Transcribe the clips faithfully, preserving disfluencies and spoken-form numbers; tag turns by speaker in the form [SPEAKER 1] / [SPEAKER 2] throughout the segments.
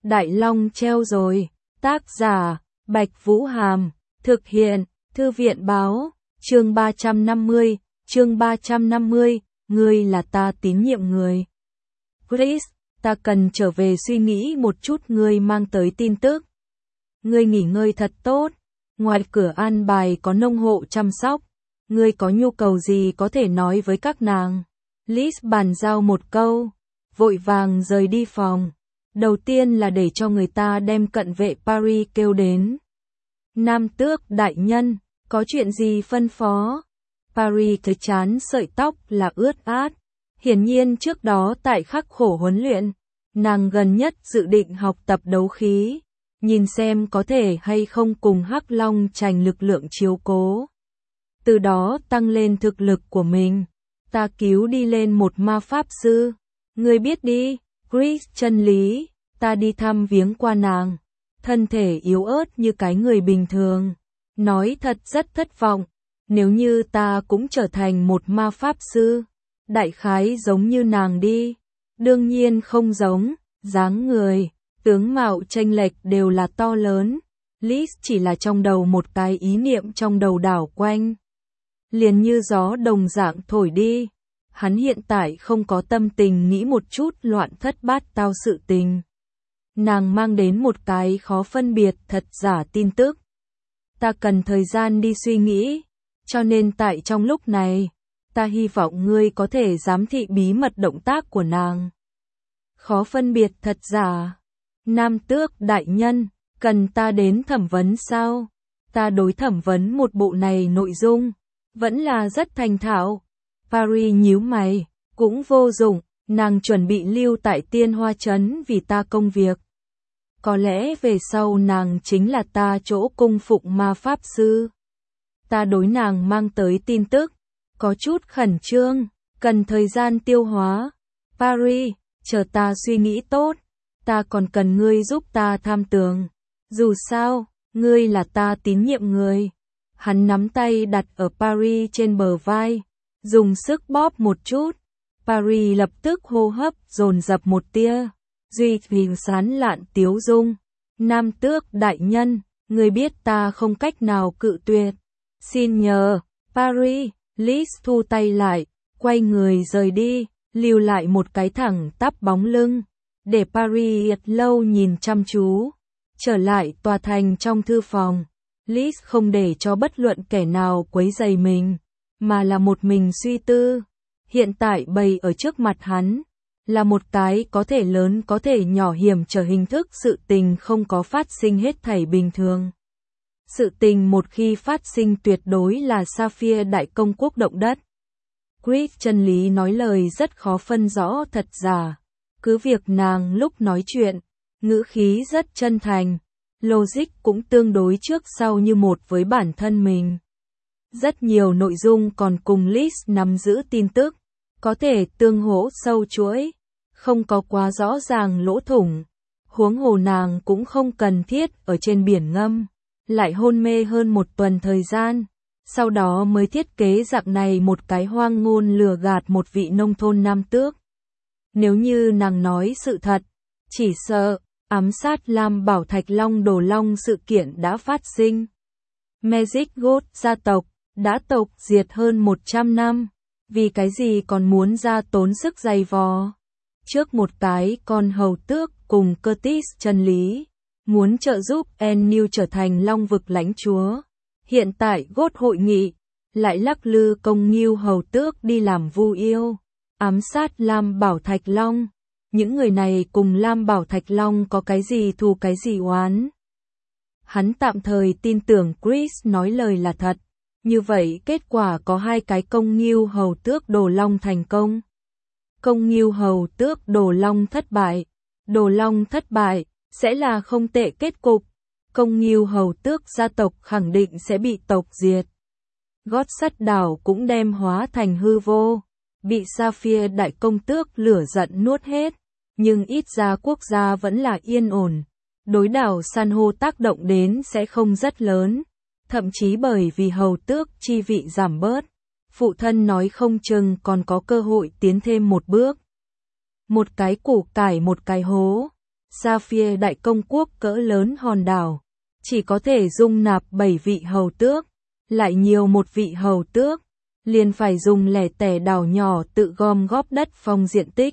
[SPEAKER 1] Đại Long treo rồi. Tác giả, Bạch Vũ Hàm. Thực hiện, Thư viện báo. Chương ba trăm năm mươi, chương ba trăm năm mươi, ngươi là ta tín nhiệm người. Chris, ta cần trở về suy nghĩ một chút ngươi mang tới tin tức. Ngươi nghỉ ngơi thật tốt. Ngoài cửa an bài có nông hộ chăm sóc. Ngươi có nhu cầu gì có thể nói với các nàng. Liz bàn giao một câu, vội vàng rời đi phòng. Đầu tiên là để cho người ta đem cận vệ Paris kêu đến. Nam tước đại nhân, có chuyện gì phân phó? Paris thấy chán sợi tóc là ướt át. Hiển nhiên trước đó tại khắc khổ huấn luyện, nàng gần nhất dự định học tập đấu khí, nhìn xem có thể hay không cùng Hắc Long tranh lực lượng chiếu cố. Từ đó tăng lên thực lực của mình. Ta cứu đi lên một ma pháp sư. Ngươi biết đi, Chris chân lý, ta đi thăm viếng qua nàng. Thân thể yếu ớt như cái người bình thường. Nói thật rất thất vọng. Nếu như ta cũng trở thành một ma pháp sư, đại khái giống như nàng đi. Đương nhiên không giống, dáng người, tướng mạo chênh lệch đều là to lớn. Liz chỉ là trong đầu một cái ý niệm trong đầu đảo quanh. Liền như gió đồng dạng thổi đi. Hắn hiện tại không có tâm tình nghĩ một chút loạn thất bát tao sự tình. Nàng mang đến một cái khó phân biệt thật giả tin tức. Ta cần thời gian đi suy nghĩ, cho nên tại trong lúc này, ta hy vọng ngươi có thể giám thị bí mật động tác của nàng. Khó phân biệt thật giả. Nam tước đại nhân, cần ta đến thẩm vấn sao? Ta đối thẩm vấn một bộ này nội dung, vẫn là rất thành thạo. Paris nhíu mày, cũng vô dụng, nàng chuẩn bị lưu tại Tiên Hoa Trấn vì ta công việc. Có lẽ về sau nàng chính là ta chỗ cung phụng ma pháp sư. Ta đối nàng mang tới tin tức, có chút khẩn trương, cần thời gian tiêu hóa. Paris, chờ ta suy nghĩ tốt, ta còn cần ngươi giúp ta tham tường. Dù sao, ngươi là ta tín nhiệm người. Hắn nắm tay đặt ở Paris trên bờ vai, dùng sức bóp một chút. Paris lập tức hô hấp dồn dập một tia, duy trì sán lạn tiếu dung. Nam tước đại nhân, ngươi biết ta không cách nào cự tuyệt. Xin nhờ, Paris. Liz thu tay lại, quay người rời đi, lưu lại một cái thẳng tắp bóng lưng, để Paris lâu nhìn chăm chú. Trở lại tòa thành trong thư phòng, Liz không để cho bất luận kẻ nào quấy rầy mình, mà là một mình suy tư. Hiện tại bày ở trước mặt hắn, là một cái có thể lớn có thể nhỏ hiểm trở hình thức sự tình không có phát sinh hết thảy bình thường. Sự tình một khi phát sinh tuyệt đối là Sapphire đại công quốc động đất. Chris chân lý nói lời rất khó phân rõ thật giả. Cứ việc nàng lúc nói chuyện, ngữ khí rất chân thành, logic cũng tương đối trước sau như một với bản thân mình. Rất nhiều nội dung còn cùng Liz nắm giữ tin tức, có thể tương hỗ sâu chuỗi, không có quá rõ ràng lỗ thủng. Huống hồ nàng cũng không cần thiết ở trên biển ngâm, lại hôn mê hơn một tuần thời gian, sau đó mới thiết kế dạng này một cái hoang ngôn lừa gạt một vị nông thôn nam tước. Nếu như nàng nói sự thật, chỉ sợ ám sát Lam Bảo Thạch Long Đồ Long sự kiện đã phát sinh. Magic God gia tộc đã tộc diệt hơn một trăm năm, vì cái gì còn muốn ra tốn sức dày vò. Trước một cái con hầu tước cùng Curtis chân lý, muốn trợ giúp Ennew trở thành Long vực lãnh chúa. Hiện tại God hội nghị, lại lắc lư công Nghiêu hầu tước đi làm vu yêu, ám sát Lam Bảo Thạch Long. Những người này cùng Lam Bảo Thạch Long có cái gì thù cái gì oán. Hắn tạm thời tin tưởng Chris nói lời là thật. Như vậy kết quả có hai cái công Nghiêu hầu tước Đồ Long thành công. Công Nghiêu hầu tước Đồ Long thất bại. Đồ Long thất bại sẽ là không tệ kết cục. Công Nghiêu hầu tước gia tộc khẳng định sẽ bị tộc diệt. Gót sắt đảo cũng đem hóa thành hư vô, bị Sapphire đại công tước lửa giận nuốt hết. Nhưng ít ra quốc gia vẫn là yên ổn. Đối đảo san hô tác động đến sẽ không rất lớn. Thậm chí bởi vì hầu tước chi vị giảm bớt, phụ thân nói không chừng còn có cơ hội tiến thêm một bước. Một cái củ cải một cái hố. Sapphire đại công quốc cỡ lớn hòn đảo, chỉ có thể dung nạp bảy vị hầu tước, lại nhiều một vị hầu tước, liền phải dùng lẻ tẻ đảo nhỏ tự gom góp đất phong diện tích.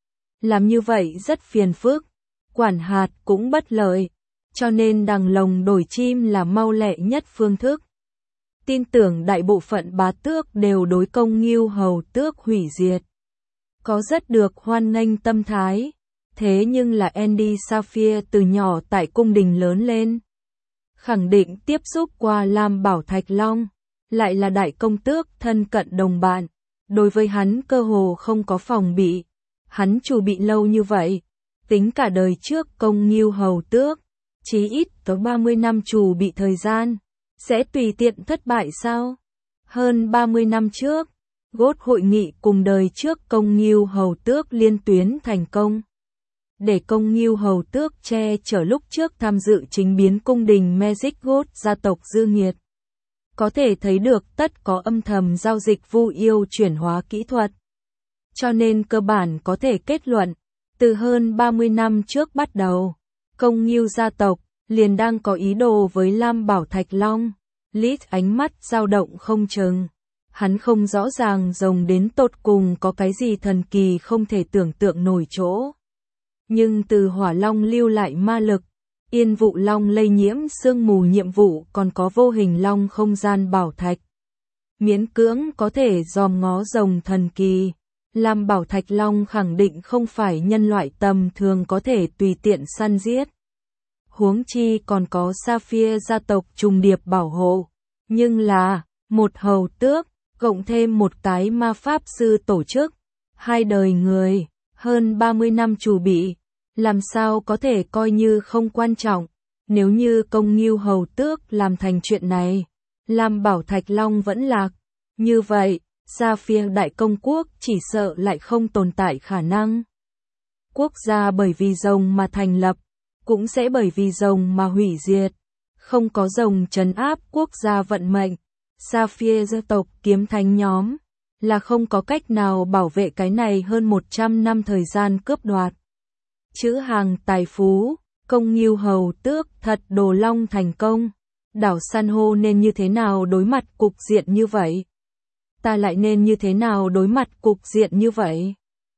[SPEAKER 1] Làm như vậy rất phiền phức, quản hạt cũng bất lợi, cho nên đằng lồng đổi chim là mau lẹ nhất phương thức. Tin tưởng đại bộ phận bá tước đều đối công Ngưu hầu tước hủy diệt. Có rất được hoan nghênh tâm thái, thế nhưng là Andy Sapphire từ nhỏ tại cung đình lớn lên. Khẳng định tiếp xúc qua Lam Bảo Thạch Long, lại là đại công tước thân cận đồng bạn. Đối với hắn cơ hồ không có phòng bị. Hắn chủ bị lâu như vậy, tính cả đời trước công Ngưu hầu tước, chí ít tới ba mươi năm chủ bị thời gian, sẽ tùy tiện thất bại sao? Hơn ba mươi năm trước, Gốt hội nghị cùng đời trước công Ngưu hầu tước liên tuyến thành công. Để công Ngưu hầu tước che chở lúc trước tham dự chính biến cung đình Magic Gốt gia tộc dư nghiệt. Có thể thấy được tất có âm thầm giao dịch vu yêu chuyển hóa kỹ thuật. Cho nên cơ bản có thể kết luận, từ hơn ba mươi năm trước bắt đầu, công Ngưu gia tộc liền đang có ý đồ với Lam Bảo Thạch Long. Lít ánh mắt dao động không chừng. Hắn không rõ ràng rồng đến tột cùng có cái gì thần kỳ không thể tưởng tượng nổi chỗ. Nhưng từ hỏa long lưu lại ma lực, yên vụ long lây nhiễm sương mù nhiệm vụ còn có vô hình long không gian bảo thạch. Miễn cưỡng có thể dòm ngó rồng thần kỳ. Lam Bảo Thạch Long khẳng định không phải nhân loại tầm thường có thể tùy tiện săn giết. Huống chi còn có Sapphire gia tộc trùng điệp bảo hộ. Nhưng là, một hầu tước, cộng thêm một cái ma pháp sư tổ chức, hai đời người, hơn ba mươi năm chủ bị, làm sao có thể coi như không quan trọng. Nếu như công Ngưu hầu tước làm thành chuyện này, Lam Bảo Thạch Long vẫn lạc. Như vậy, Sapphire đại công quốc chỉ sợ lại không tồn tại khả năng. Quốc gia bởi vì rồng mà thành lập, cũng sẽ bởi vì rồng mà hủy diệt. Không có rồng trấn áp quốc gia vận mệnh, Sapphire gia tộc kiếm thánh nhóm, là không có cách nào bảo vệ cái này hơn một trăm năm thời gian cướp đoạt. Chữ hàng tài phú, công Ngưu hầu tước thật đồ long thành công. Đảo san hô nên như thế nào đối mặt cục diện như vậy? Ta lại nên như thế nào đối mặt cục diện như vậy?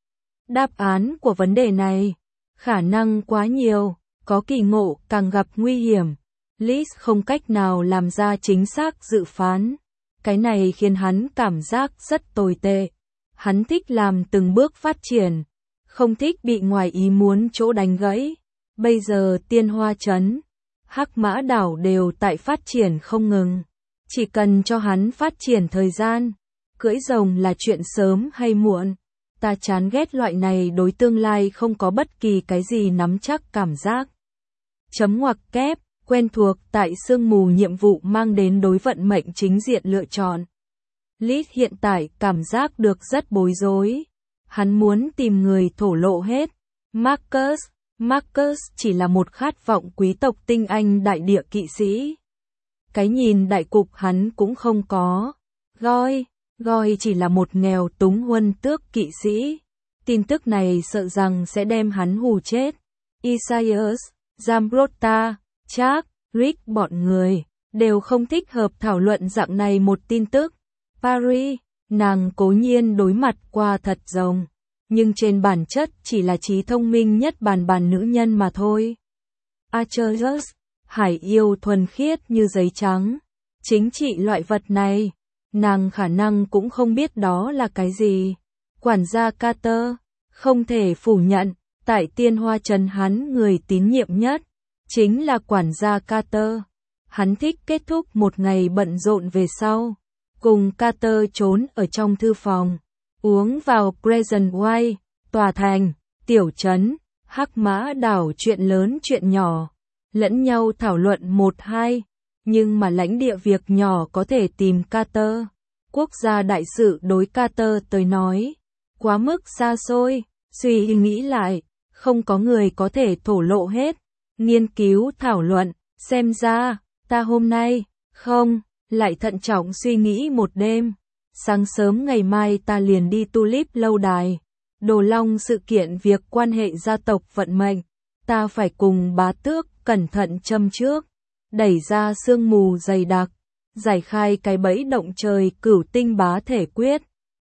[SPEAKER 1] Đáp án của vấn đề này, khả năng quá nhiều, có kỳ ngộ càng gặp nguy hiểm. Liz không cách nào làm ra chính xác dự phán. Cái này khiến hắn cảm giác rất tồi tệ. Hắn thích làm từng bước phát triển, không thích bị ngoài ý muốn chỗ đánh gãy. Bây giờ Tiên Hoa Trấn, Hắc Mã Đảo đều tại phát triển không ngừng. Chỉ cần cho hắn phát triển thời gian, cưỡi rồng là chuyện sớm hay muộn. Ta chán ghét loại này đối tương lai không có bất kỳ cái gì nắm chắc cảm giác. Chấm ngoặc kép, quen thuộc tại sương mù nhiệm vụ mang đến đối vận mệnh chính diện lựa chọn. Lít hiện tại cảm giác được rất bối rối. Hắn muốn tìm người thổ lộ hết. Marcus, Marcus chỉ là một khát vọng quý tộc tinh anh đại địa kỵ sĩ. Cái nhìn đại cục hắn cũng không có. Goi, Goi chỉ là một nghèo túng huân tước kỵ sĩ. Tin tức này sợ rằng sẽ đem hắn hù chết. Isaias, Zambrota, Chuck, Rick bọn người, đều không thích hợp thảo luận dạng này một tin tức. Paris, nàng cố nhiên đối mặt qua thật rồng, nhưng trên bản chất chỉ là trí thông minh nhất bàn bàn nữ nhân mà thôi. Archers, hải yêu thuần khiết như giấy trắng. Chính trị loại vật này, nàng khả năng cũng không biết đó là cái gì. Quản gia Carter, không thể phủ nhận, tại Tiên Hoa Trấn hắn người tín nhiệm nhất, chính là quản gia Carter. Hắn thích kết thúc một ngày bận rộn về sau, cùng Carter trốn ở trong thư phòng, uống vào Crescent Way, tòa thành, tiểu trấn, Hắc Mã Đảo chuyện lớn chuyện nhỏ, lẫn nhau thảo luận một hai, nhưng mà lãnh địa việc nhỏ có thể tìm Carter. Quốc gia đại sự đối Carter tới nói, quá mức xa xôi, suy nghĩ lại, không có người có thể thổ lộ hết. Nghiên cứu thảo luận, xem ra, ta hôm nay, không, lại thận trọng suy nghĩ một đêm. Sáng sớm ngày mai ta liền đi Tulip lâu đài. Đồ Long sự kiện việc quan hệ gia tộc vận mệnh. ta phải cùng bá tước cẩn thận châm trước, đẩy ra sương mù dày đặc, giải khai cái bẫy động trời cửu tinh bá thể quyết.